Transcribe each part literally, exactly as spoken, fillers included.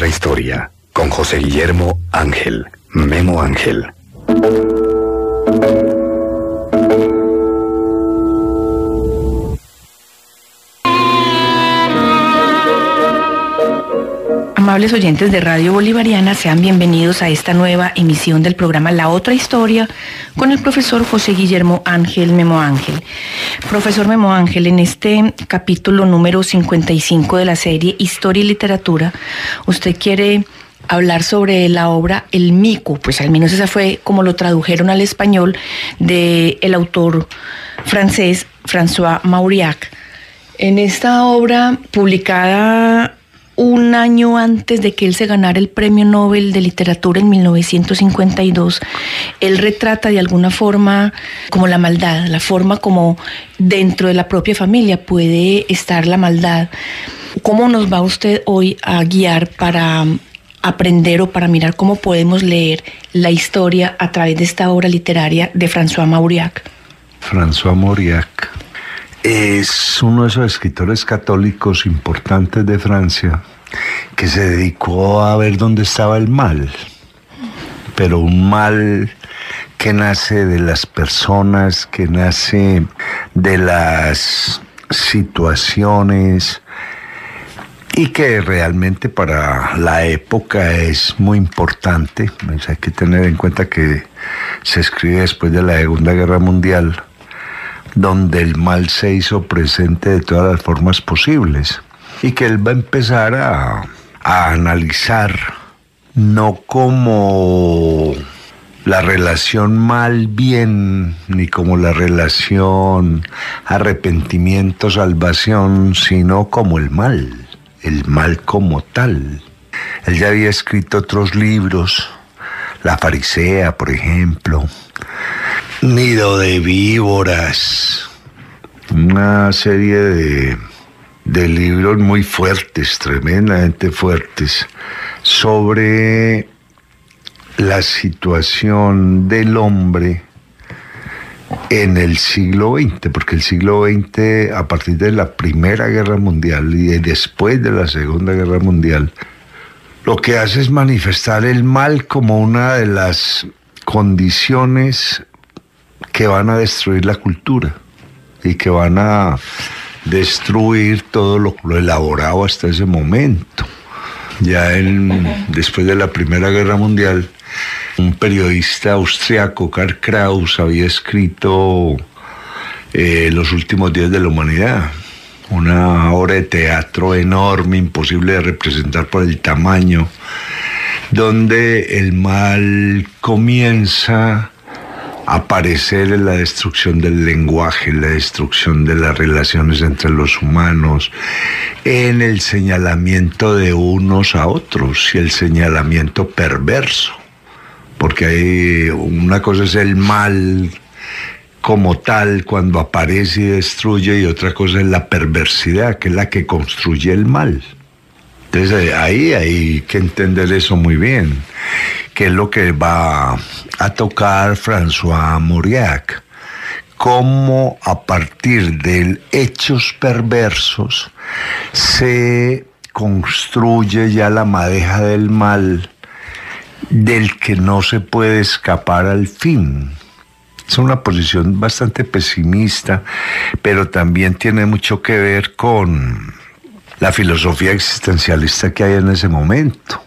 otra historia, con José Guillermo Ángel, Memo Ángel. Amables oyentes de Radio Bolivariana, sean bienvenidos a esta nueva emisión del programa La Otra Historia con el profesor José Guillermo Ángel Memo Ángel. Profesor Memo Ángel, en este capítulo número cincuenta y cinco de la serie Historia y Literatura, usted quiere hablar sobre la obra El Mico, pues al menos esa fue como lo tradujeron al español, de el autor francés François Mauriac. En esta obra, publicada un año antes de que él se ganara el Premio Nobel de Literatura en mil novecientos cincuenta y dos, él retrata de alguna forma como la maldad, la forma como dentro de la propia familia puede estar la maldad. ¿Cómo nos va usted hoy a guiar para aprender o para mirar cómo podemos leer la historia a través de esta obra literaria de François Mauriac? François Mauriac es uno de esos escritores católicos importantes de Francia que se dedicó a ver dónde estaba el mal, pero un mal que nace de las personas, que nace de las situaciones y que realmente para la época es muy importante. Pues hay que tener en cuenta que se escribe después de la Segunda Guerra Mundial, donde el mal se hizo presente de todas las formas posibles y que él va a empezar a, a analizar no como la relación mal-bien ni como la relación arrepentimiento-salvación, sino como el mal, el mal como tal. Él ya había escrito otros libros, La Farisea, por ejemplo, Nido de víboras, una serie de, de libros muy fuertes, tremendamente fuertes, sobre la situación del hombre en el siglo veinte, porque el siglo veinte, a partir de la Primera Guerra Mundial y después de la Segunda Guerra Mundial, lo que hace es manifestar el mal como una de las condiciones que van a destruir la cultura y que van a destruir todo lo, lo elaborado hasta ese momento. Ya en, después de la Primera Guerra Mundial, un periodista austriaco, Karl Kraus, había escrito eh, Los últimos días de la humanidad, una obra de teatro enorme, imposible de representar por el tamaño, donde el mal comienza aparecer en la destrucción del lenguaje, en la destrucción de las relaciones entre los humanos, en el señalamiento de unos a otros y el señalamiento perverso, porque hay una cosa es el mal como tal cuando aparece y destruye, y otra cosa es la perversidad, que es la que construye el mal. Entonces ahí hay que entender eso muy bien, que es lo que va a tocar François Mauriac, cómo a partir de hechos perversos se construye ya la madeja del mal del que no se puede escapar al fin. Es una posición bastante pesimista, pero también tiene mucho que ver con la filosofía existencialista que hay en ese momento.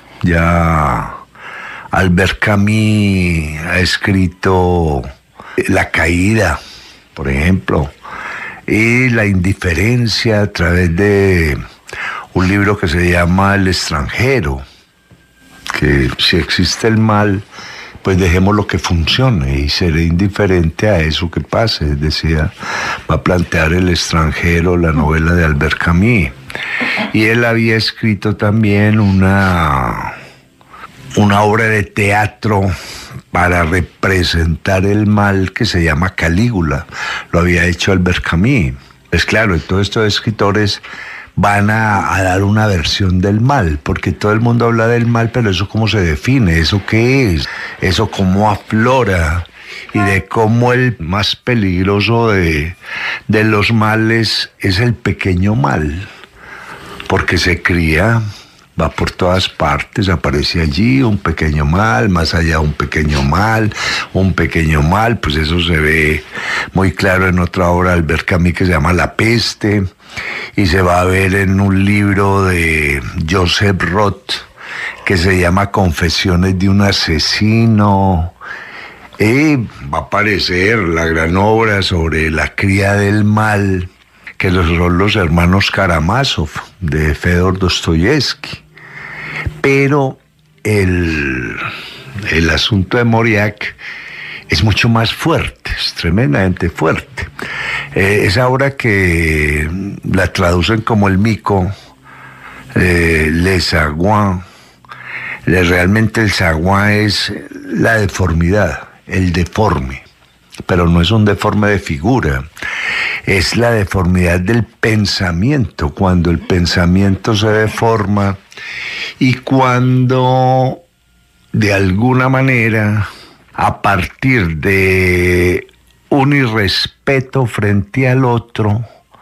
Ya Albert Camus ha escrito La caída, por ejemplo, y la indiferencia a través de un libro que se llama El extranjero, que si existe el mal, pues dejemos lo que funcione y seré indiferente a eso que pase. Decía, va a plantear El extranjero, la novela de Albert Camus. Y él había escrito también una, una obra de teatro para representar el mal que se llama Calígula. Lo había hecho Albert Camus. Pues claro, todos estos escritores van a, a dar una versión del mal, porque todo el mundo habla del mal, pero eso cómo se define, eso qué es, eso cómo aflora, y de cómo el más peligroso de, de los males es el pequeño mal, porque se cría va por todas partes, aparece allí un pequeño mal, más allá un pequeño mal, un pequeño mal, pues eso se ve muy claro en otra obra de Albert Camus que se llama La peste, y se va a ver en un libro de Joseph Roth que se llama Confesiones de un asesino. Y va a aparecer la gran obra sobre la cría del mal, que son los hermanos Karamazov, de Fedor Dostoyevsky. Pero el, el asunto de Mauriac es mucho más fuerte, es tremendamente fuerte. Eh, esa obra que la traducen como El Mico, eh, Le Sagouin, realmente el Sagouin es la deformidad, el deforme, pero no es un deforme de figura, es la deformidad del pensamiento, cuando el pensamiento se deforma y cuando de alguna manera, a partir de un irrespeto frente al otro,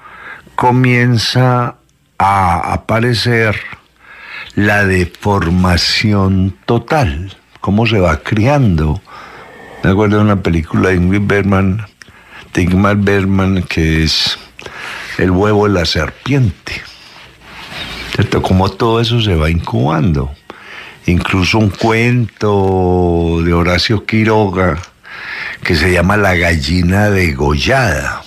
comienza a aparecer la deformación total, cómo se va creando. Me acuerdo de una película de Ingrid Bergman, de Ingmar Bergman, que es El huevo de la serpiente, ¿cierto? Cómo todo eso se va incubando. Incluso un cuento de Horacio Quiroga que se llama La gallina degollada.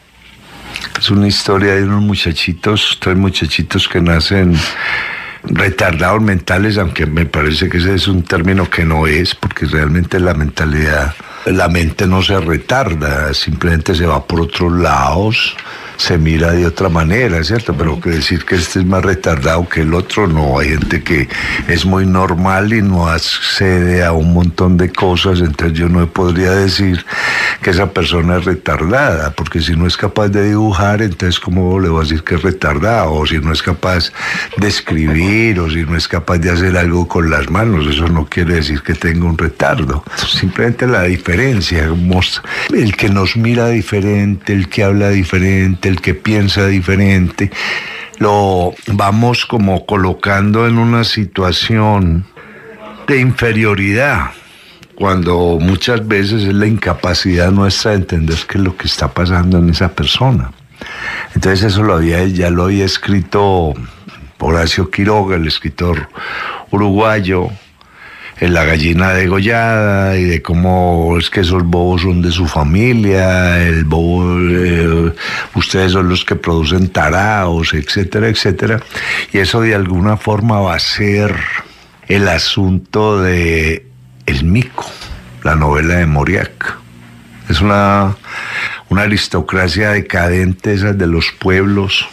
Es una historia de unos muchachitos, tres muchachitos que nacen retardados mentales, aunque me parece que ese es un término que no es, porque realmente la mentalidad, la mente no se retarda, simplemente se va por otros lados, se mira de otra manera, ¿cierto? Pero que decir que este es más retardado que el otro, no. Hay gente que es muy normal y no accede a un montón de cosas, entonces yo no podría decir que esa persona es retardada, porque si no es capaz de dibujar, entonces ¿cómo le voy a decir que es retardado? O si no es capaz de escribir, o si no es capaz de hacer algo con las manos, eso no quiere decir que tenga un retardo. Simplemente la diferencia, el que nos mira diferente, el que habla diferente, el que piensa diferente, lo vamos como colocando en una situación de inferioridad, cuando muchas veces es la incapacidad nuestra de entender qué es lo que está pasando en esa persona. Entonces eso lo había, ya lo había escrito Horacio Quiroga, el escritor uruguayo, en La gallina degollada, y de cómo es que esos bobos son de su familia, el bobo, eh, ustedes son los que producen taraos, etcétera, etcétera. Y eso de alguna forma va a ser el asunto de El Mico, la novela de Mauriac. Es una, una aristocracia decadente, esas de los pueblos,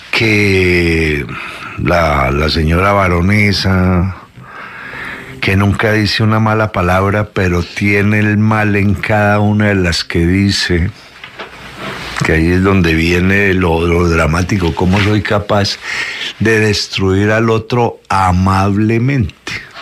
que la, la señora baronesa, que nunca dice una mala palabra, pero tiene el mal en cada una de las que dice, que ahí es donde viene lo, lo dramático, cómo soy capaz de destruir al otro amablemente,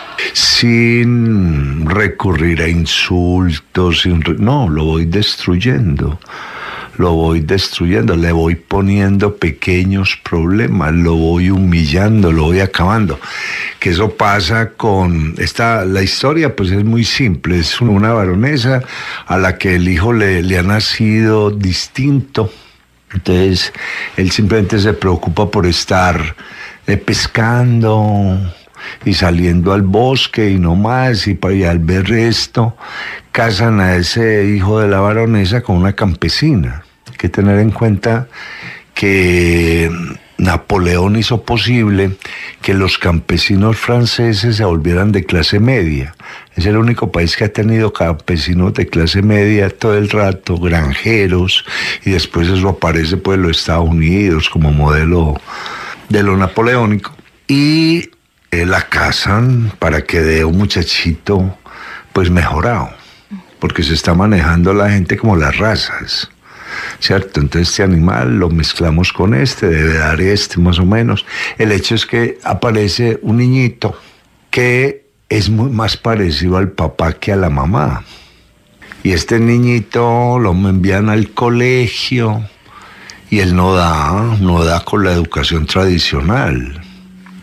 sin recurrir a insultos, sin, no, lo voy destruyendo. Lo voy destruyendo, le voy poniendo pequeños problemas, lo voy humillando, lo voy acabando. Que eso pasa con esta, la historia pues es muy simple, es una baronesa a la que el hijo le, le ha nacido distinto. Entonces él simplemente se preocupa por estar eh, pescando y saliendo al bosque y no más, y, y al ver esto casan a ese hijo de la baronesa con una campesina. Hay que tener en cuenta que Napoleón hizo posible que los campesinos franceses se volvieran de clase media. Es el único país que ha tenido campesinos de clase media todo el rato, granjeros, y después eso aparece pues en los Estados Unidos como modelo de lo napoleónico. Y eh, la casan para que dé un muchachito pues mejorado, porque se está manejando la gente como las razas, ¿cierto? Entonces este animal lo mezclamos con este, debe dar este más o menos. El hecho es que aparece un niñito que es muy más parecido al papá que a la mamá. Y este niñito lo envían al colegio y él no da, no da con la educación tradicional.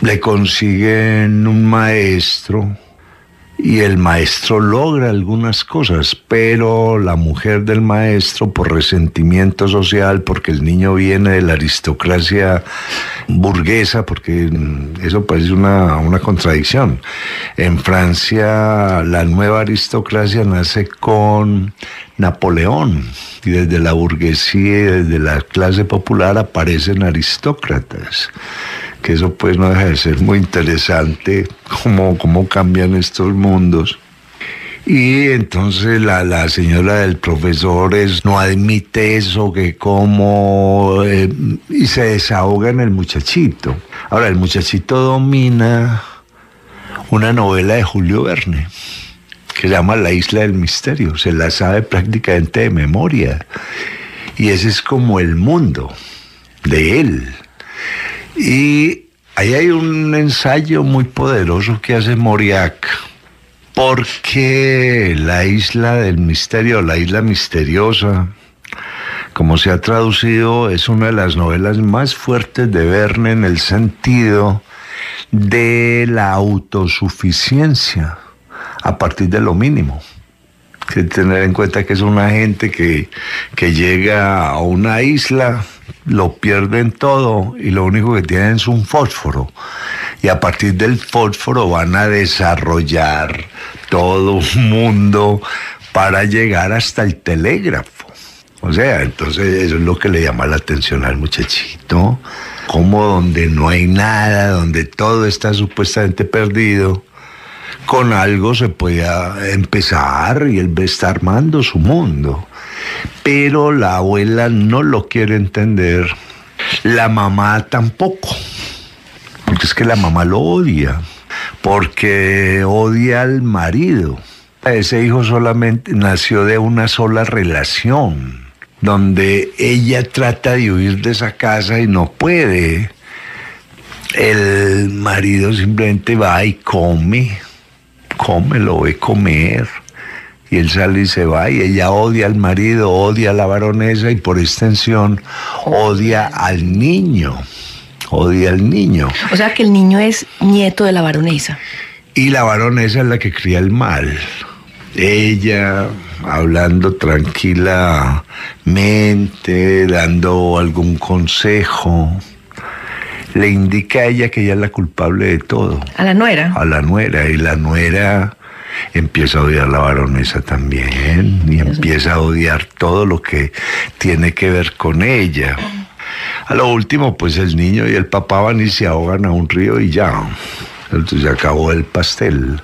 le consiguen un maestro y el maestro logra algunas cosas, pero la mujer del maestro, por resentimiento social, porque el niño viene de la aristocracia burguesa, porque eso parece una, una contradicción. En Francia, la nueva aristocracia nace con Napoleón, y desde la burguesía y desde la clase popular aparecen aristócratas, que eso pues no deja de ser muy interesante cómo, cómo cambian estos mundos. Y entonces la, la señora del profesor es, no admite eso, que como, eh, y se desahoga en el muchachito. Ahora, el muchachito domina una novela de Julio Verne, que se llama La Isla del Misterio, se la sabe prácticamente de memoria, y ese es como el mundo de él. Y ahí hay un ensayo muy poderoso que hace Mauriac, porque La Isla del Misterio, La Isla Misteriosa, como se ha traducido, es una de las novelas más fuertes de Verne en el sentido de la autosuficiencia a partir de lo mínimo. Hay que tener en cuenta que es una gente que, que llega a una isla, lo pierden todo y lo único que tienen es un fósforo. Y a partir del fósforo van a desarrollar todo un mundo para llegar hasta el telégrafo. O sea, entonces eso es lo que le llama la atención al muchachito. Como donde no hay nada, donde todo está supuestamente perdido, con algo se puede empezar y él está armando su mundo. Pero la abuela no lo quiere entender, la mamá tampoco, porque es que la mamá lo odia, porque odia al marido. Ese hijo solamente nació de una sola relación, donde ella trata de huir de esa casa y no puede. El marido simplemente va y come, come, lo ve comer, y él sale y se va, y ella odia al marido, odia a la baronesa, y por extensión odia al niño, odia al niño. O sea que el niño es nieto de la baronesa. Y la baronesa es la que cría el mal. Ella, hablando tranquilamente, dando algún consejo, le indica a ella que ella es la culpable de todo. ¿A la nuera? A la nuera, y la nuera empieza a odiar a la baronesa también, y empieza a odiar todo lo que tiene que ver con ella. A lo último, pues el niño y el papá van y se ahogan a un río y ya, entonces se acabó el pastel.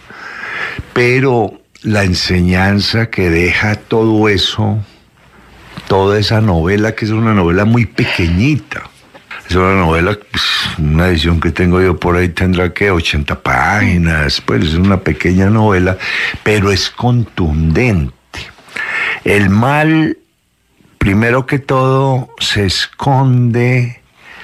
Pero la enseñanza que deja todo eso, toda esa novela, que es una novela muy pequeñita, es una novela, pues, una edición que tengo yo por ahí tendrá que ochenta páginas, pues es una pequeña novela, pero es contundente. El mal, primero que todo, se esconde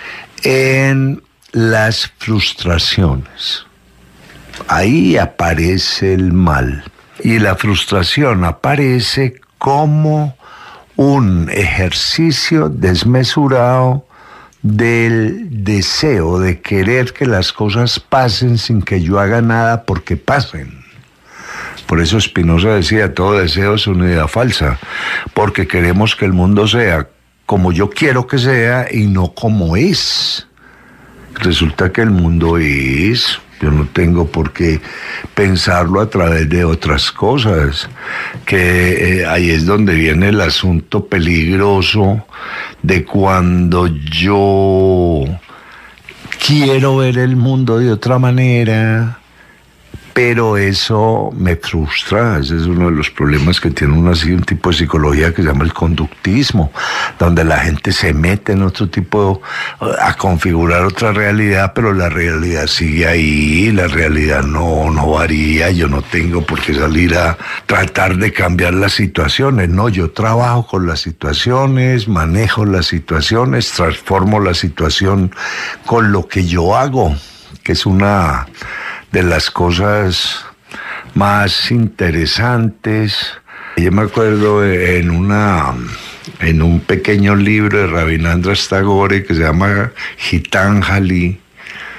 en las frustraciones. Ahí aparece el mal. Y la frustración aparece como un ejercicio desmesurado del deseo de querer que las cosas pasen sin que yo haga nada porque pasen. Por eso Spinoza decía, todo deseo es una idea falsa, porque queremos que el mundo sea como yo quiero que sea y no como es. Resulta que el mundo es... Yo no tengo por qué pensarlo a través de otras cosas, que eh, ahí es donde viene el asunto peligroso de cuando yo quiero ver el mundo de otra manera, pero eso me frustra. Ese es uno de los problemas que tiene una, un tipo de psicología que se llama el conductismo, donde la gente se mete en otro tipo, a configurar otra realidad, pero la realidad sigue ahí, la realidad no, no varía. Yo no tengo por qué salir a tratar de cambiar las situaciones, no, yo trabajo con las situaciones, manejo las situaciones, transformo la situación con lo que yo hago, que es una de las cosas más interesantes. Yo me acuerdo en una en un pequeño libro de Rabindranath Tagore que se llama Gitanjali,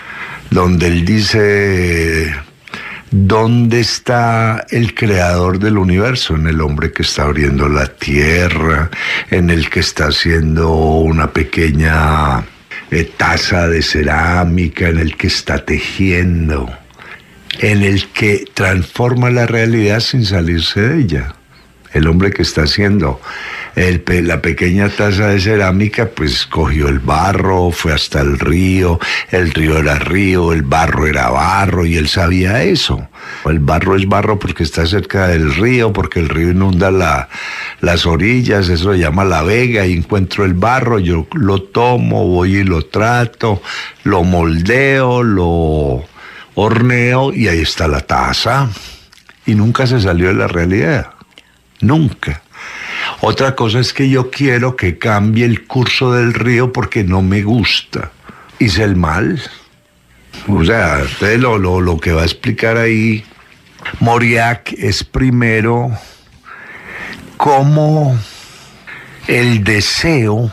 donde él dice, ¿dónde está el creador del universo? En el hombre que está abriendo la tierra, en el que está haciendo una pequeña eh, taza de cerámica, en el que está tejiendo, en el que transforma la realidad sin salirse de ella. El hombre que está haciendo el, la pequeña taza de cerámica, pues cogió el barro, fue hasta el río, el río era río, el barro era barro, y él sabía eso. El barro es barro porque está cerca del río, porque el río inunda la, las orillas, eso se llama la vega, y encuentro el barro, yo lo tomo, voy y lo trato, lo moldeo, lo horneo, y ahí está la taza. Y nunca se salió de la realidad. Nunca. Otra cosa es que yo quiero que cambie el curso del río porque no me gusta. Hice el mal. O sea, usted lo, lo, lo que va a explicar ahí Mauriac es primero cómo el deseo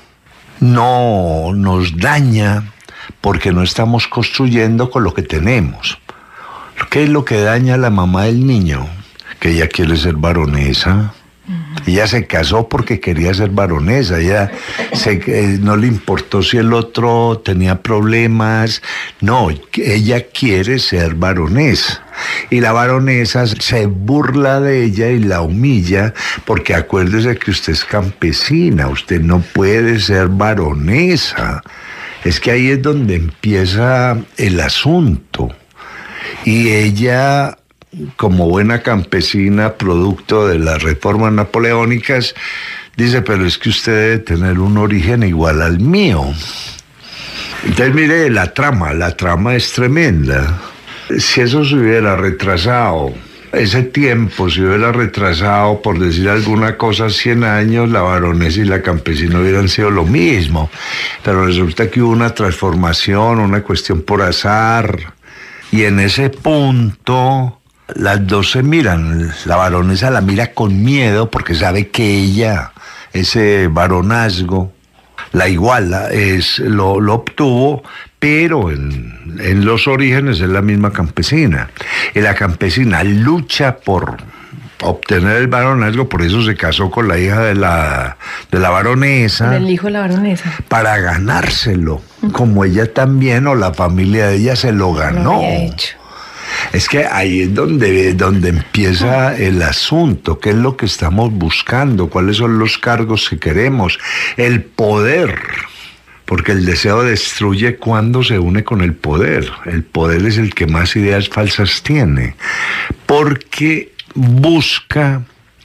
no nos daña porque no estamos construyendo con lo que tenemos. ¿Qué es lo que daña a la mamá del niño? Que ella quiere ser baronesa. Uh-huh. Ella se casó porque quería ser baronesa. Ella se, eh, no le importó si el otro tenía problemas. No, ella quiere ser baronesa. Y la baronesa se burla de ella y la humilla porque acuérdese que usted es campesina, usted no puede ser baronesa. Es que ahí es donde empieza el asunto. Y ella, como buena campesina, producto de las reformas napoleónicas, dice, pero es que usted debe tener un origen igual al mío. Entonces mire la trama, la trama es tremenda. Si eso se hubiera retrasado, ese tiempo se hubiera retrasado, por decir alguna cosa, cien años, la baronesa y la campesina hubieran sido lo mismo. Pero resulta que hubo una transformación, una cuestión por azar, y en ese punto las dos se miran. La baronesa la mira con miedo porque sabe que ella, ese baronazgo, la iguala, es, lo, lo obtuvo, pero en, en los orígenes es la misma campesina. Y la campesina lucha por obtener el baronazgo, por eso se casó con la hija de la, de la baronesa. El hijo de la baronesa. Para ganárselo, como ella también, o la familia de ella se lo ganó. Lo había hecho. Es que ahí es donde, donde empieza el asunto. ¿Qué es lo que estamos buscando? ¿Cuáles son los cargos que queremos? El poder. Porque el deseo destruye cuando se une con el poder. El poder es el que más ideas falsas tiene. Porque busca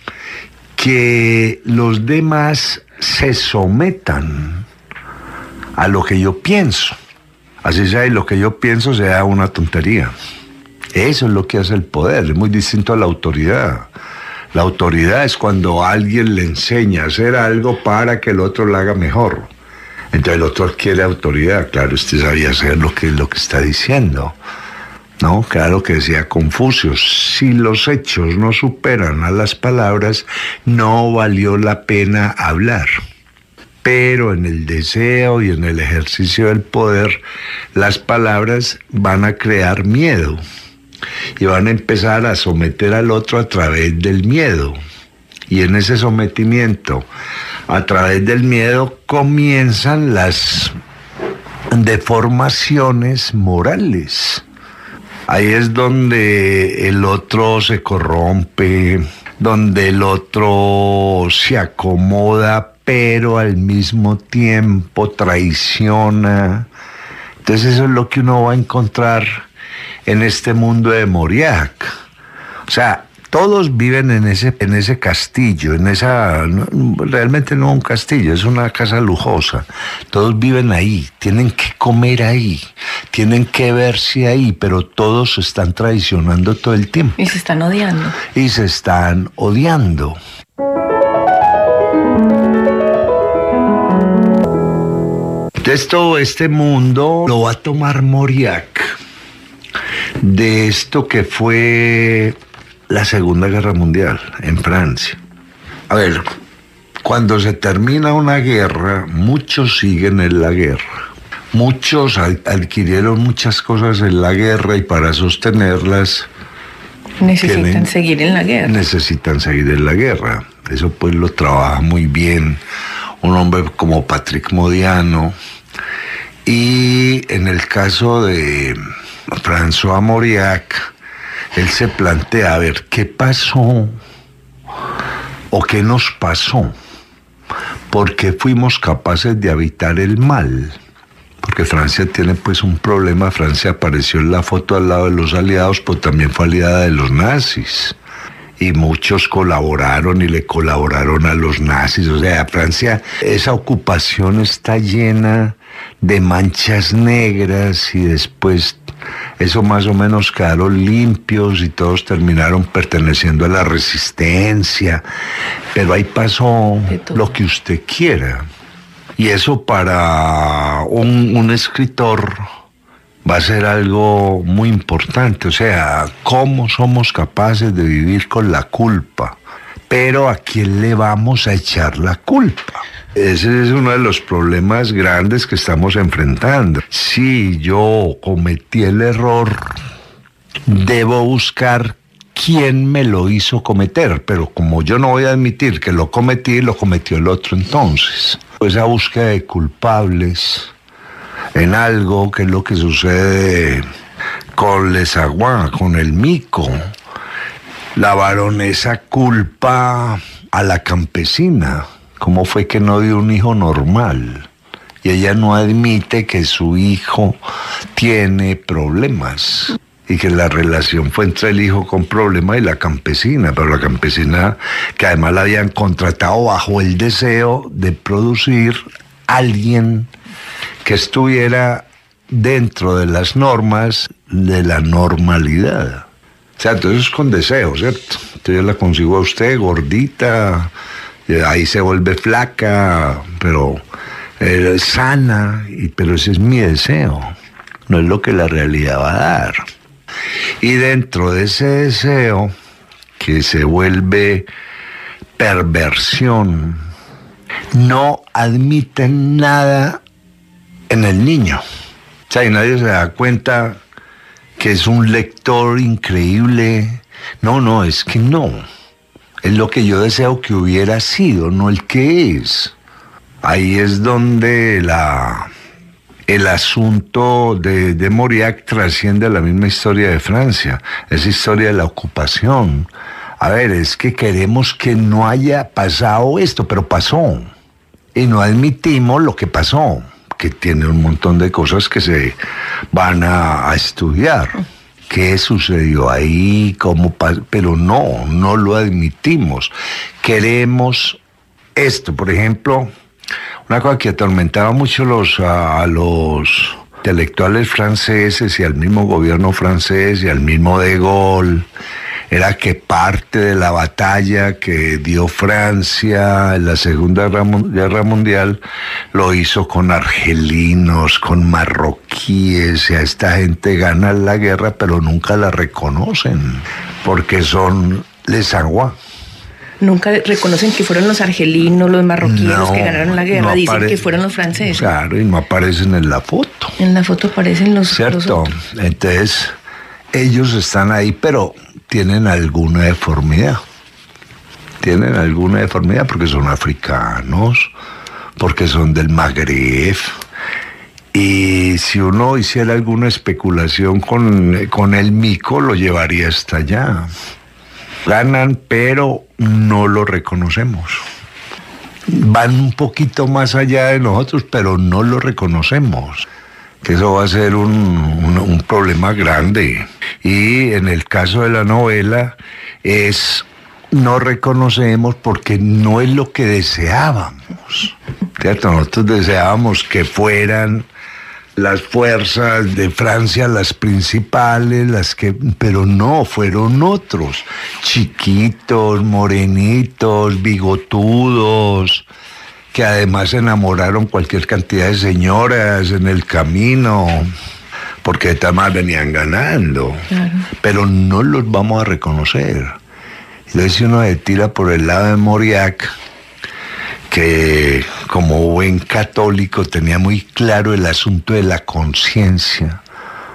que los demás se sometan a lo que yo pienso. Así sea, y lo que yo pienso sea una tontería. Eso es lo que hace el poder, es muy distinto a la autoridad. La autoridad es cuando alguien le enseña a hacer algo para que el otro lo haga mejor. Entonces el otro adquiere autoridad. Claro, usted sabía hacer lo que, lo que está diciendo. No, claro que decía Confucio, si los hechos no superan a las palabras, no valió la pena hablar. Pero en el deseo y en el ejercicio del poder, las palabras van a crear miedo. Y van a empezar a someter al otro a través del miedo. Y en ese sometimiento, a través del miedo, comienzan las deformaciones morales. Ahí es donde el otro se corrompe, donde el otro se acomoda, pero al mismo tiempo traiciona. Entonces eso es lo que uno va a encontrar en este mundo de Mauriac. O sea, todos viven en ese, en ese castillo, en esa, no, realmente no un castillo, es una casa lujosa. Todos viven ahí, tienen que comer ahí, tienen que verse ahí, pero todos se están traicionando todo el tiempo. Y se están odiando. Y se están odiando. Entonces todo este mundo lo va a tomar Mauriac de esto que fue la Segunda Guerra Mundial en Francia. A ver, cuando se termina una guerra, muchos siguen en la guerra. muchos adquirieron muchas cosas en la guerra y para sostenerlas necesitan tienen, seguir en la guerra. Necesitan seguir en la guerra. Eso pues lo trabaja muy bien un hombre como Patrick Modiano. Y en el caso de François Mauriac, él se plantea a ver qué pasó o qué nos pasó, porque fuimos capaces de evitar el mal. Porque Francia tiene pues un problema. Francia apareció en la foto al lado de los aliados, pero también fue aliada de los nazis. Y muchos colaboraron y le colaboraron a los nazis. O sea, Francia, esa ocupación está llena de manchas negras y después eso más o menos quedaron limpios y todos terminaron perteneciendo a la resistencia. Pero ahí pasó lo que usted quiera. Y eso para un, un escritor va a ser algo muy importante. O sea, cómo somos capaces de vivir con la culpa. Pero ¿a quién le vamos a echar la culpa? Ese es uno de los problemas grandes que estamos enfrentando. Si yo cometí el error, debo buscar quién me lo hizo cometer, pero como yo no voy a admitir que lo cometí, lo cometió el otro entonces. Esa búsqueda de culpables en algo, que es lo que sucede con Les Aguas, con el mico. La baronesa culpa a la campesina. ¿Cómo fue que no dio un hijo normal? Y ella no admite que su hijo tiene problemas y que la relación fue entre el hijo con problemas y la campesina, pero la campesina, que además la habían contratado bajo el deseo de producir alguien que estuviera dentro de las normas de la normalidad. O sea, entonces con deseo, ¿cierto? Entonces yo la consigo a usted gordita, ahí se vuelve flaca, pero eh, sana, y, pero ese es mi deseo, no es lo que la realidad va a dar. Y dentro de ese deseo, que se vuelve perversión, no admiten nada en el niño. O sea, y nadie se da cuenta que es un lector increíble. No, no, es que no. Es lo que yo deseo que hubiera sido, no el que es. Ahí es donde la, el asunto de, de Mauriac trasciende a la misma historia de Francia. Esa historia de la ocupación. A ver, es que queremos que no haya pasado esto, pero pasó. Y no admitimos lo que pasó, que tiene un montón de cosas que se van a, a estudiar. ¿Qué sucedió ahí? ¿Cómo pasó? Pero no, no lo admitimos. Queremos esto. Por ejemplo, una cosa que atormentaba mucho los, a, a los intelectuales franceses y al mismo gobierno francés y al mismo de Gaulle, era que parte de la batalla que dio Francia en la Segunda Guerra Mundial lo hizo con argelinos, con marroquíes, y a esta gente gana la guerra pero nunca la reconocen porque son Les Aguas. Nunca reconocen que fueron los argelinos, los marroquíes no, los que ganaron la guerra, no dicen apare- que fueron los franceses. Claro, y no aparecen en la foto. En la foto aparecen los... Cierto, los entonces ellos están ahí, pero tienen alguna deformidad. Tienen alguna deformidad porque son africanos, porque son del Magreb. Y si uno hiciera alguna especulación con, con el mico, lo llevaría hasta allá. Ganan, pero no lo reconocemos. Van un poquito más allá de nosotros, pero no lo reconocemos. Que eso va a ser un, un, un problema grande. Y en el caso de la novela es no reconocemos porque no es lo que deseábamos. ¿Cierto? Nosotros deseábamos que fueran las fuerzas de Francia las principales, las que, pero no, fueron otros, chiquitos, morenitos, bigotudos, que además enamoraron cualquier cantidad de señoras en el camino, porque de tal manera venían ganando, claro. Pero no los vamos a reconocer. Entonces si uno se tira por el lado de Mauriac, que como buen católico, tenía muy claro el asunto de la conciencia.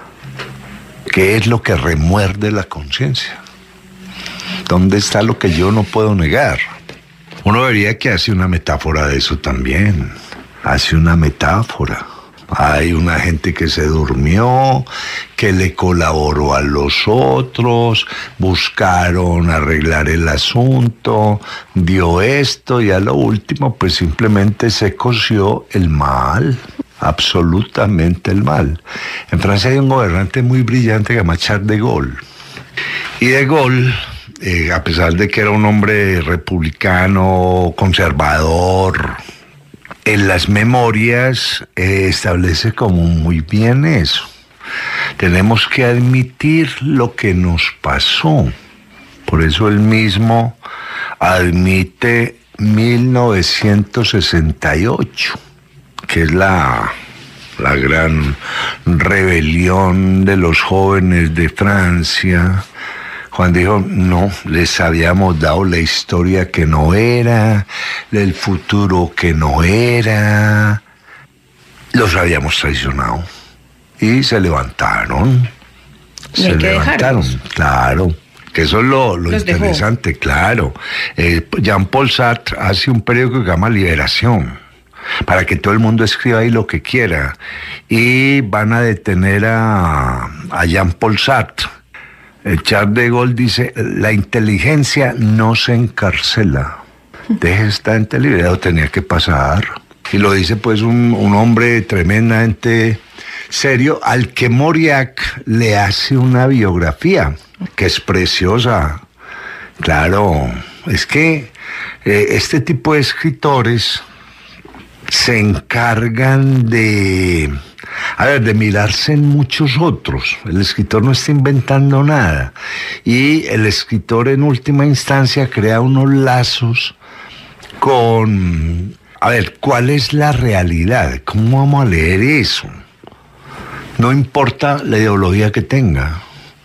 ¿Qué es lo que remuerde la conciencia? ¿Dónde está lo que yo no puedo negar? Uno vería que hace una metáfora de eso también. Hace una metáfora. Hay una gente que se durmió, que le colaboró a los otros, buscaron arreglar el asunto, dio esto y a lo último pues simplemente se coció el mal, absolutamente el mal. En Francia hay un gobernante muy brillante que se llama Charles de Gaulle. Y de Gaulle, eh, a pesar de que era un hombre republicano, conservador, en las memorias eh, establece como muy bien eso. Tenemos que admitir lo que nos pasó. Por eso él mismo admite mil novecientos sesenta y ocho, que es la, la gran rebelión de los jóvenes de Francia. Juan dijo, no, les habíamos dado la historia que no era, el futuro que no era, los habíamos traicionado. Y se levantaron, ¿Y se hay que levantaron, dejarlos? claro, que eso es lo, lo Los dejó. interesante, claro. Eh, Jean-Paul Sartre hace un periódico que se llama Liberación, para que todo el mundo escriba ahí lo que quiera, y van a detener a, a Jean-Paul Sartre. El Charles de Gaulle dice, la inteligencia no se encarcela. Deje esta gente libre, lo tenía que pasar. Y lo dice pues un, un hombre tremendamente serio, al que Mauriac le hace una biografía, que es preciosa. Claro, es que eh, este tipo de escritores se encargan de... A ver, de mirarse en muchos otros. El escritor no está inventando nada. Y el escritor en última instancia crea unos lazos con... A ver, ¿cuál es la realidad? ¿Cómo vamos a leer eso? No importa la ideología que tenga.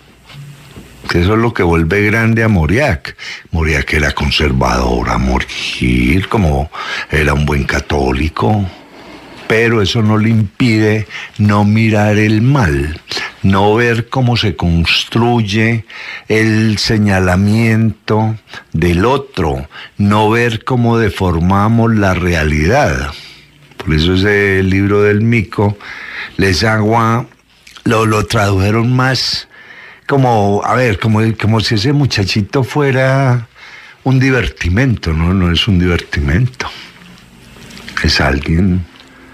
Que eso es lo que vuelve grande a Mauriac. Mauriac era conservador a morir, como era un buen católico. Pero eso no le impide no mirar el mal, no ver cómo se construye el señalamiento del otro, no ver cómo deformamos la realidad. Por eso ese libro del Mico, Les Aguas, lo, lo tradujeron más como, a ver, como, como si ese muchachito fuera un divertimento, ¿no? No es un divertimento. Es alguien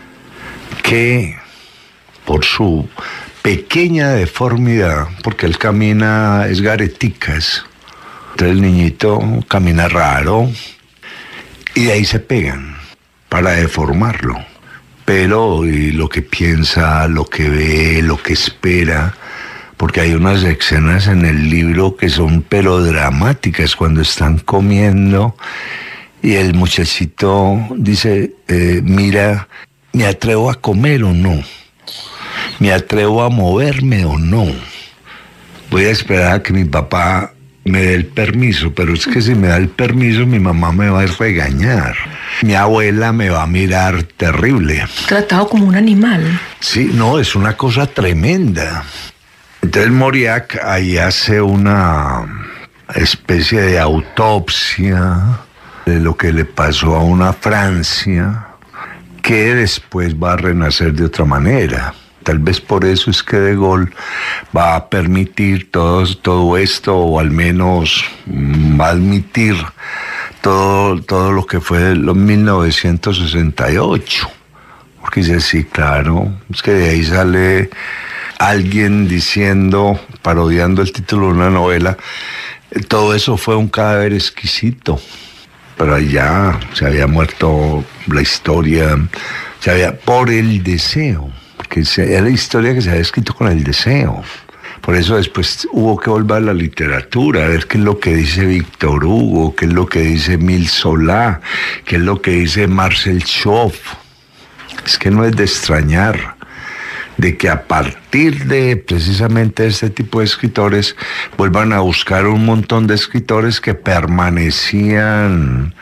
que por su pequeña deformidad, porque él camina, es gareticas, entonces el niñito camina raro, y de ahí se pegan para deformarlo. Pero y lo que piensa, lo que ve, lo que espera, porque hay unas escenas en el libro que son pero dramáticas, cuando están comiendo, y el muchachito dice, eh, mira, ¿me atrevo a comer o no? ¿Me atrevo a moverme o no? Voy a esperar a que mi papá me dé el permiso, pero es que si me da el permiso, mi mamá me va a regañar. Mi abuela me va a mirar terrible. Tratado como un animal. Sí, no, es una cosa tremenda. Entonces Mauriac ahí hace una especie de autopsia de lo que le pasó a una Francia que después va a renacer de otra manera. Tal vez por eso es que De Gaulle va a permitir todo, todo esto, o al menos va a admitir todo, todo lo que fue los mil novecientos sesenta y ocho. Porque dice, sí, claro, es que de ahí sale alguien diciendo, parodiando el título de una novela, todo eso fue un cadáver exquisito. Pero allá se había muerto la historia, se había, por el deseo, porque era la historia que se había escrito con el deseo. Por eso después hubo que volver a la literatura, a ver qué es lo que dice Víctor Hugo, qué es lo que dice Émile Zola, qué es lo que dice Marcel Schoff. Es que no es de extrañar de que a partir de precisamente este tipo de escritores vuelvan a buscar un montón de escritores que permanecían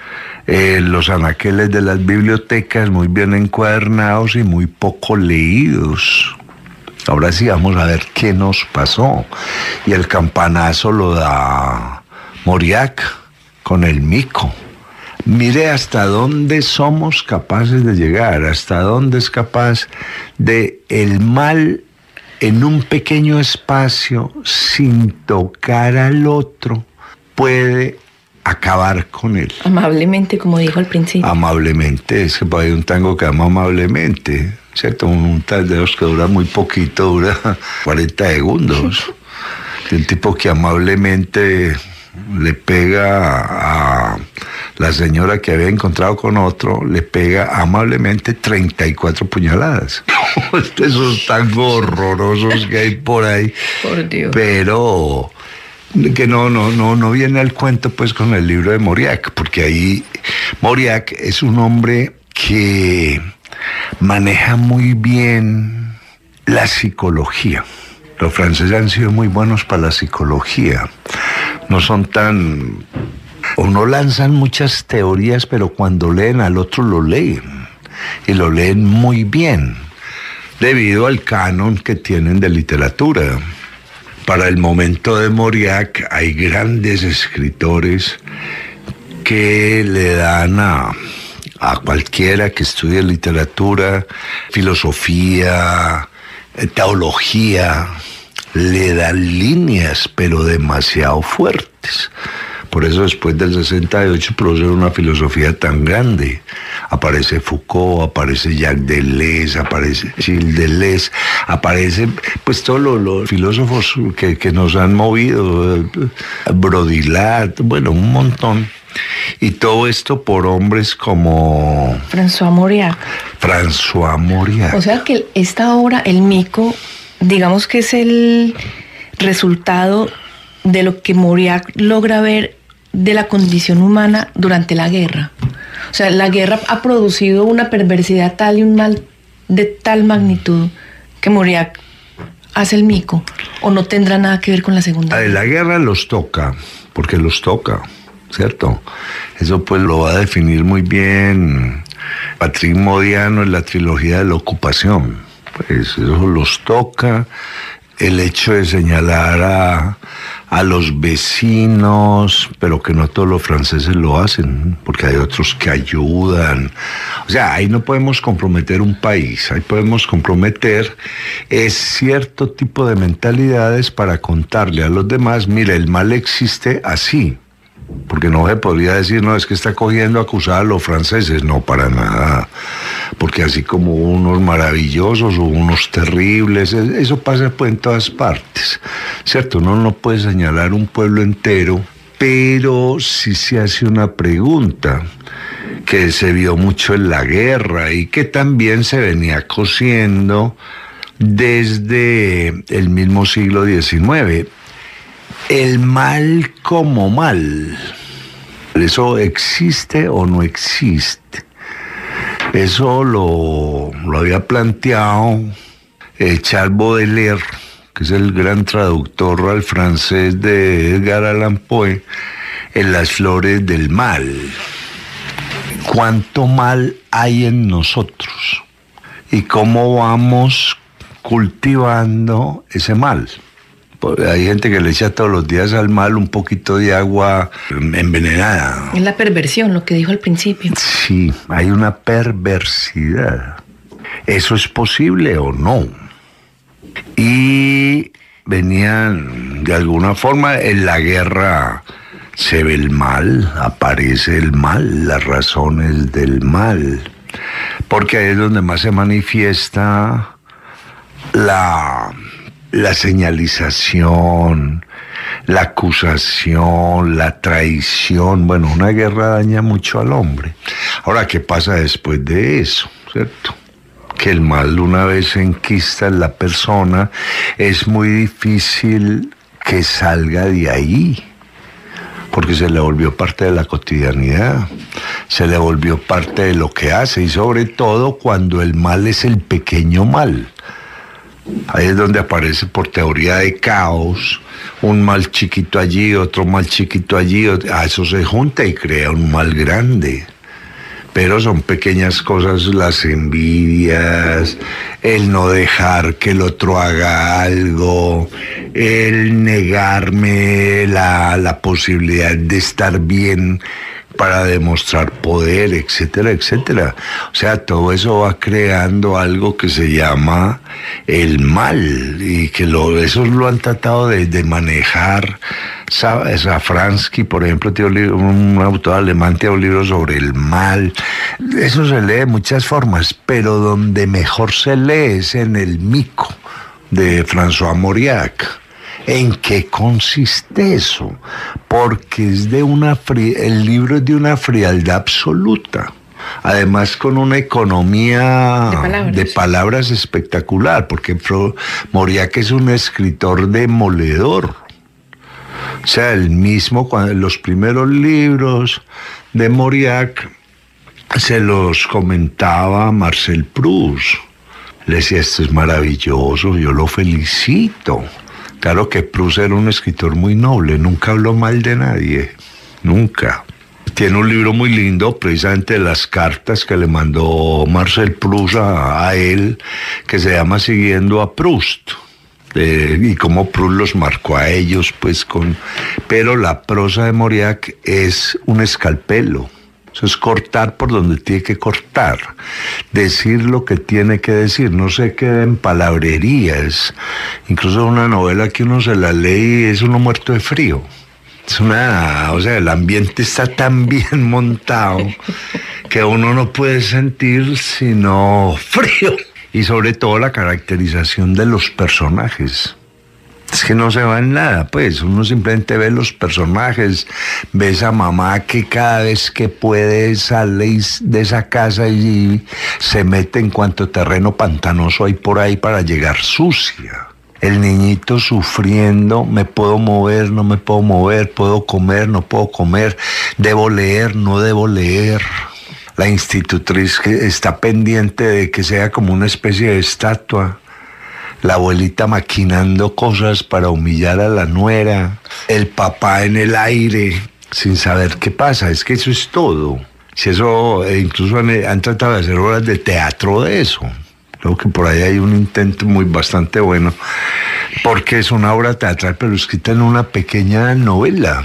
eh, los anaqueles de las bibliotecas muy bien encuadernados y muy poco leídos. Ahora sí vamos a ver qué nos pasó. Y el campanazo lo da Mauriac con el mico. Mire hasta dónde somos capaces de llegar, hasta dónde es capaz de el mal en un pequeño espacio, sin tocar al otro, puede acabar con él. Amablemente, como dijo al principio. Amablemente, es que hay un tango que llama Amablemente, ¿cierto? Un, un tal de los que dura muy poquito, dura cuarenta segundos. Y un tipo que amablemente le pega a la señora que había encontrado con otro, le pega amablemente treinta y cuatro puñaladas. Esos tangos horrorosos que hay por ahí. Por Dios. Pero que no, no, no, no viene al cuento pues con el libro de Mauriac, porque ahí Mauriac es un hombre que maneja muy bien la psicología. Los franceses han sido muy buenos para la psicología. No son tan... o no lanzan muchas teorías, pero cuando leen al otro lo leen. Y lo leen muy bien, debido al canon que tienen de literatura. Para el momento de Mauriac hay grandes escritores que le dan a, a cualquiera que estudie literatura, filosofía, teología, le dan líneas, pero demasiado fuertes. Por eso después del sesenta y ocho produce una filosofía tan grande. Aparece Foucault, aparece Jacques Deleuze, aparece Gilles Deleuze, aparecen pues todos los, los filósofos que, que nos han movido, Baudrillard, bueno, un montón. Y todo esto por hombres como... François Mauriac. François Mauriac. O sea que esta obra, El mico, digamos que es el resultado de lo que Mauriac logra ver de la condición humana durante la guerra. O sea, la guerra ha producido una perversidad tal y un mal de tal magnitud que Mauriac hace El mico, o no tendrá nada que ver con la Segunda Guerra. La guerra los toca, porque los toca, ¿cierto? Eso pues lo va a definir muy bien Patrick Modiano en la trilogía de la ocupación. Pues eso los toca. El hecho de señalar a, a los vecinos, pero que no todos los franceses lo hacen, porque hay otros que ayudan. O sea, ahí no podemos comprometer un país, ahí podemos comprometer es cierto tipo de mentalidades para contarle a los demás, mire, el mal existe así. Porque no se podría decir, no, es que está cogiendo a acusar a los franceses, no, para nada, porque así como unos maravillosos o unos terribles, eso pasa pues en todas partes, ¿cierto? Uno no puede señalar un pueblo entero, pero sí se hace una pregunta que se vio mucho en la guerra y que también se venía cosiendo desde el mismo siglo diecinueve. El mal como mal, ¿eso existe o no existe? Eso lo, lo había planteado eh, Charles Baudelaire, que es el gran traductor al francés de Edgar Allan Poe, en Las flores del mal. ¿Cuánto mal hay en nosotros? ¿Y cómo vamos cultivando ese mal? Hay gente que le echa todos los días al mal un poquito de agua envenenada. Es la perversión, lo que dijo al principio. Sí, hay una perversidad. ¿Eso es posible o no? Y venían, de alguna forma, en la guerra se ve el mal, aparece el mal, las razones del mal. Porque ahí es donde más se manifiesta la... la señalización, la acusación, la traición. Bueno, una guerra daña mucho al hombre. Ahora, ¿qué pasa después de eso? ¿Cierto? Que el mal una vez se enquista en la persona, es muy difícil que salga de ahí, porque se le volvió parte de la cotidianidad, se le volvió parte de lo que hace, y sobre todo cuando el mal es el pequeño mal. Ahí es donde aparece por teoría de caos, un mal chiquito allí, otro mal chiquito allí, a eso se junta y crea un mal grande. pero son pequeñas cosas, las envidias, el no dejar que el otro haga algo, el negarme la, la posibilidad de estar bien para demostrar poder, etcétera, etcétera. O sea, todo eso va creando algo que se llama el mal, y que lo, esos lo han tratado de, de manejar. Safransky, por ejemplo, tiene un, un autor alemán, tiene un libro sobre el mal. Eso se lee de muchas formas, pero donde mejor se lee es en el Mico, de François Mauriac. ¿En qué consiste eso? Porque es de una fri- el libro es de una frialdad absoluta. Además, con una economía de palabras, de palabras espectacular, porque Mauriac es un escritor demoledor. O sea, el mismo, cuando los primeros libros de Mauriac se los comentaba Marcel Proust. Le decía, esto es maravilloso, yo lo felicito. Claro que Proust era un escritor muy noble, nunca habló mal de nadie, nunca. Tiene un libro muy lindo, precisamente de las cartas que le mandó Marcel Proust a, a él, que se llama Siguiendo a Proust. Eh, y cómo Proust los marcó a ellos, pues con... Pero la prosa de Mauriac es un escalpelo. Eso es cortar por donde tiene que cortar, decir lo que tiene que decir, no se queda en palabrerías. Incluso una novela que uno se la lee y es uno muerto de frío. Es una, o sea, el ambiente está tan bien montado que uno no puede sentir sino frío. Y sobre todo la caracterización de los personajes. Es que no se va en nada, pues uno simplemente ve los personajes, ve esa mamá que cada vez que puede sale de esa casa y se mete en cuanto terreno pantanoso hay por ahí para llegar sucia. El niñito sufriendo, me puedo mover, no me puedo mover, puedo comer, no puedo comer, debo leer, no debo leer. La institutriz que está pendiente de que sea como una especie de estatua. La abuelita maquinando cosas para humillar a la nuera. El papá en el aire sin saber qué pasa. Es que eso es todo. Si eso, incluso han, han tratado de hacer obras de teatro de eso. Creo que por ahí hay un intento muy bastante bueno. Porque es una obra teatral, pero escrita en una pequeña novela.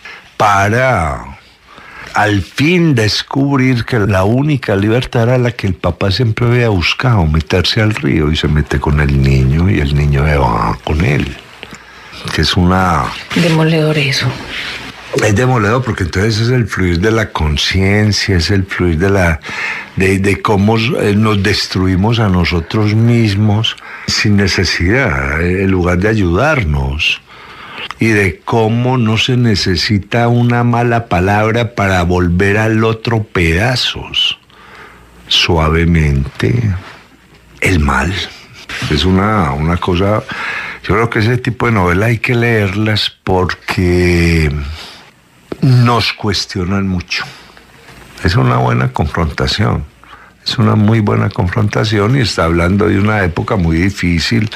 Para... al fin descubrir que la única libertad era la que el papá siempre había buscado, meterse al río, y se mete con el niño y el niño va con él. Que es una... Demoledor eso. Es demoledor porque entonces es el fluir de la conciencia, es el fluir de la de, de cómo nos destruimos a nosotros mismos sin necesidad, en lugar de ayudarnos. Y de cómo no se necesita una mala palabra para volver al otro pedazos. Suavemente. El mal. Es una, una cosa... Yo creo que ese tipo de novelas hay que leerlas porque nos cuestionan mucho. Es una buena confrontación. Es una muy buena confrontación y está hablando de una época muy difícil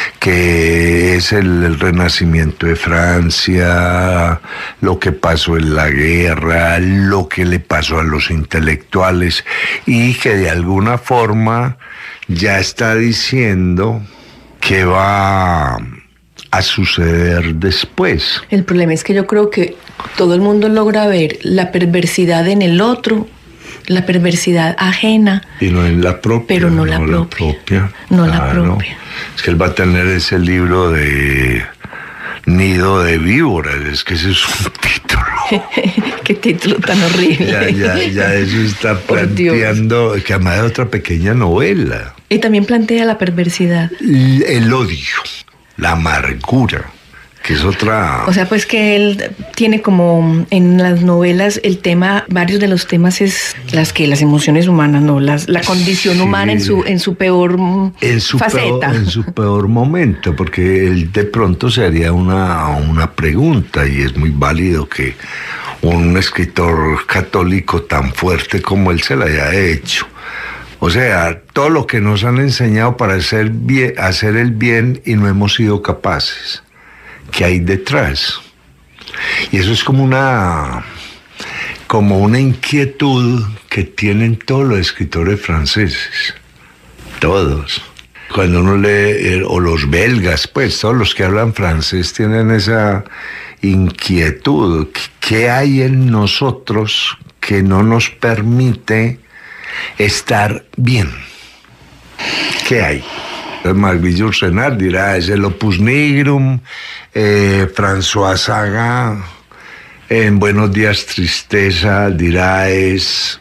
que es el, el renacimiento de Francia, lo que pasó en la guerra, lo que le pasó a los intelectuales y que de alguna forma ya está diciendo que va a suceder después. El problema es que yo creo que todo el mundo logra ver la perversidad en el otro, la perversidad ajena, y no en la propia, pero no, no la, propia, la propia, no claro. la propia. Es que él va a tener ese libro de Nido de Víboras, es que ese es un título. Qué título tan horrible. Ya, ya, ya eso está planteando, que además es otra pequeña novela. Y también plantea la perversidad. El odio, la amargura, que es otra... O sea, pues que él tiene como en las novelas el tema, varios de los temas es las que las emociones humanas, no, las, la condición sí. humana en su en su peor en su faceta. Peor, en su peor momento, porque él de pronto se haría una, una pregunta, y es muy válido que un escritor católico tan fuerte como él se la haya hecho. O sea, todo lo que nos han enseñado para hacer, bien, hacer el bien y no hemos sido capaces. ¿Qué hay detrás? Y eso es como una, como una inquietud que tienen todos los escritores franceses, todos. Cuando uno lee, o los belgas, pues todos los que hablan francés tienen esa inquietud. ¿Qué hay en nosotros que no nos permite estar bien? ¿Qué hay? Marguerite Yourcenar dirá, es el Opus Nigrum, eh, François Sagan, en Buenos Días Tristeza dirá, es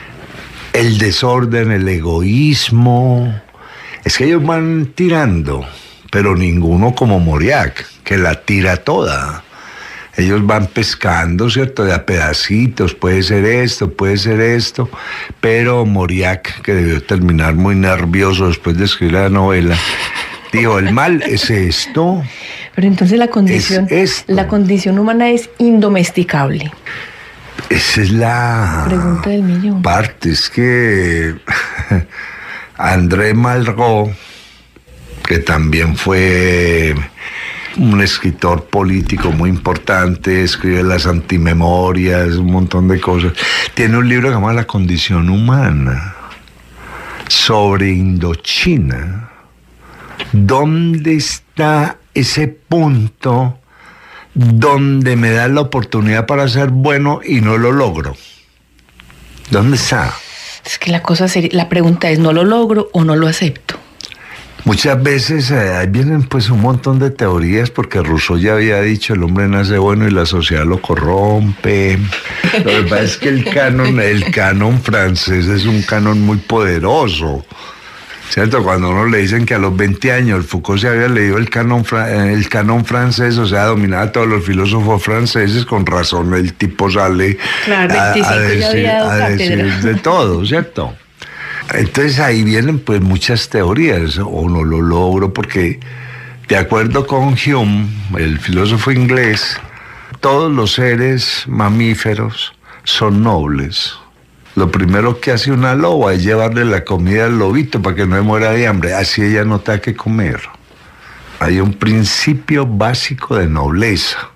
el desorden, el egoísmo. Es que ellos van tirando, pero ninguno como Mauriac, que la tira toda. Ellos van pescando, ¿cierto? De a pedacitos, puede ser esto, puede ser esto, pero Mauriac, que debió terminar muy nervioso después de escribir la novela, dijo, el mal es esto. Pero entonces la condición, es la condición humana es indomesticable. Esa es la pregunta del millón. Parte, es que André Malraux, que también fue un escritor político muy importante, escribe las antimemorias, un montón de cosas. Tiene un libro que se llama La condición humana, sobre Indochina. ¿Dónde está ese punto donde me da la oportunidad para ser bueno y no lo logro? ¿Dónde está? Es que la cosa sería, la pregunta es, ¿no lo logro o no lo acepto? Muchas veces eh, ahí vienen pues un montón de teorías, porque Rousseau ya había dicho el hombre nace bueno y la sociedad lo corrompe. Lo que pasa es que el canon, el canon francés es un canon muy poderoso, ¿cierto? Cuando uno le dicen que a los veinte años Foucault se había leído el canon, el canon francés, o sea, dominaba a todos los filósofos franceses, con razón el tipo sale claro, a, a decir, a decir de todo, ¿cierto? Entonces ahí vienen pues muchas teorías, o no lo logro, porque de acuerdo con Hume, el filósofo inglés, todos los seres mamíferos son nobles. Lo primero que hace una loba es llevarle la comida al lobito para que no se muera de hambre, así ella no tenga que comer. Hay un principio básico de nobleza,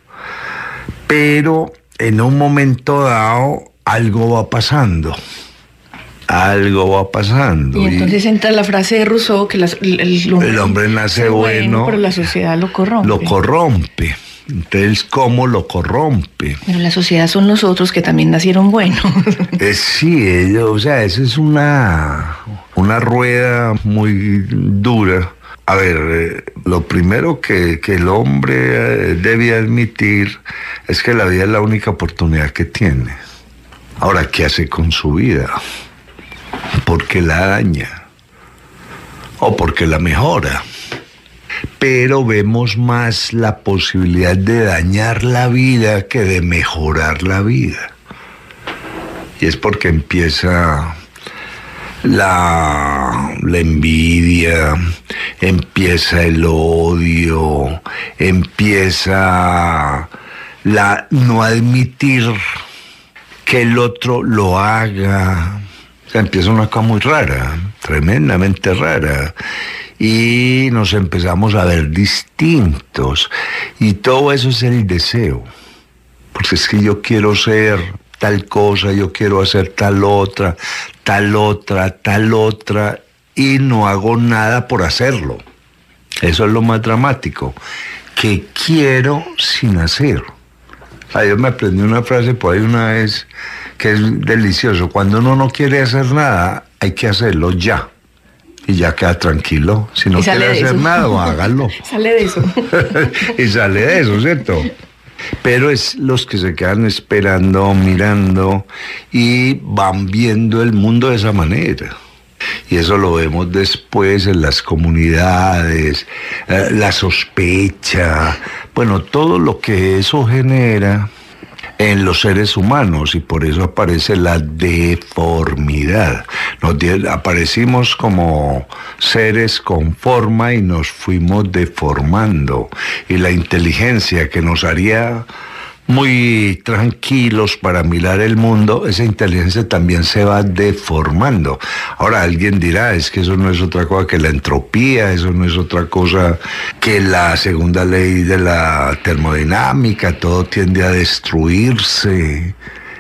pero en un momento dado algo va pasando. Algo va pasando. Y entonces y entra la frase de Rousseau que las, el, el, hombre, el hombre nace bueno, bueno, pero la sociedad lo corrompe. Lo corrompe. Entonces, ¿cómo lo corrompe? Pero la sociedad son los otros que también nacieron buenos. Eh, sí, ellos, o sea, esa es una, una rueda muy dura. A ver, eh, lo primero que, que el hombre eh, debe admitir es que la vida es la única oportunidad que tiene. Ahora, ¿qué hace con su vida? Porque la daña o porque la mejora, pero vemos más la posibilidad de dañar la vida que de mejorar la vida, y es porque empieza la, la envidia, empieza el odio, empieza la no admitir que el otro lo haga. O sea, empieza una cosa muy rara, tremendamente rara, y nos empezamos a ver distintos, y todo eso es el deseo, porque es que yo quiero ser tal cosa, yo quiero hacer tal otra, tal otra, tal otra, y no hago nada por hacerlo. Eso es lo más dramático, que quiero sin hacer. Ah, yo me aprendí una frase por ahí una vez que es delicioso. Cuando uno no quiere hacer nada, hay que hacerlo ya. Y ya queda tranquilo. Si no quiere hacer eso. nada, hágalo. Sale de eso. Y sale de eso, ¿cierto? Pero es los que se quedan esperando, mirando, y van viendo el mundo de esa manera. Y eso lo vemos después en las comunidades, eh, la sospecha, bueno, todo lo que eso genera en los seres humanos, y por eso aparece la deformidad. Nos aparecimos como seres con forma y nos fuimos deformando, y la inteligencia que nos haría muy tranquilos para mirar el mundo, esa inteligencia también se va deformando. Ahora alguien dirá, es que eso no es otra cosa que la entropía, eso no es otra cosa que la segunda ley de la termodinámica, todo tiende a destruirse.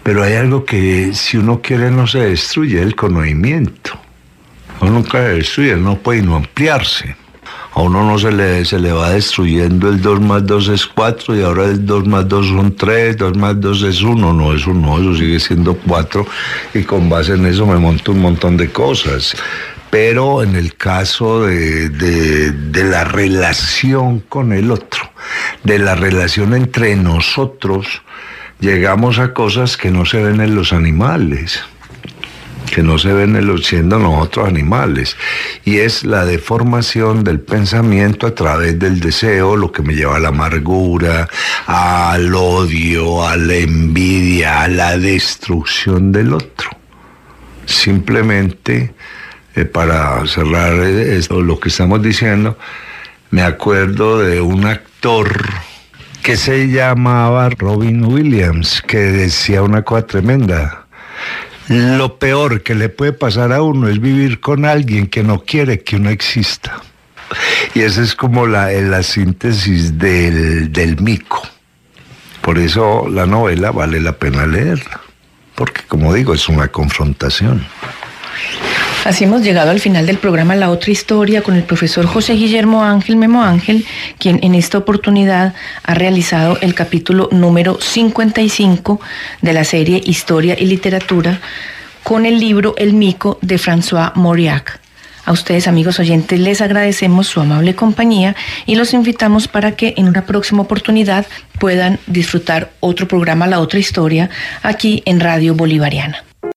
Pero hay algo que si uno quiere no se destruye, el conocimiento. Uno nunca se destruye, no puede no ampliarse. A uno no se le, se le va destruyendo el dos más dos es cuatro y ahora el dos más dos son tres, dos más dos es uno, no, eso no, eso sigue siendo cuatro y con base en eso me monto un montón de cosas. Pero en el caso de, de, de la relación con el otro, de la relación entre nosotros, llegamos a cosas que no se ven en los animales, que no se ven en los, siendo nosotros animales, y es la deformación del pensamiento a través del deseo, lo que me lleva a la amargura, al odio, a la envidia, a la destrucción del otro. Simplemente, eh, para cerrar esto, lo que estamos diciendo, me acuerdo de un actor que se llamaba Robin Williams, que decía una cosa tremenda. Lo peor que le puede pasar a uno es vivir con alguien que no quiere que uno exista. Y esa es como la, la síntesis del, del mico. Por eso la novela vale la pena leerla, porque como digo, es una confrontación. Así hemos llegado al final del programa La Otra Historia con el profesor José Guillermo Ángel Memo Ángel, quien en esta oportunidad ha realizado el capítulo número cincuenta y cinco de la serie Historia y Literatura con el libro El Mico de François Mauriac. A ustedes, amigos oyentes, les agradecemos su amable compañía y los invitamos para que en una próxima oportunidad puedan disfrutar otro programa La Otra Historia aquí en Radio Bolivariana.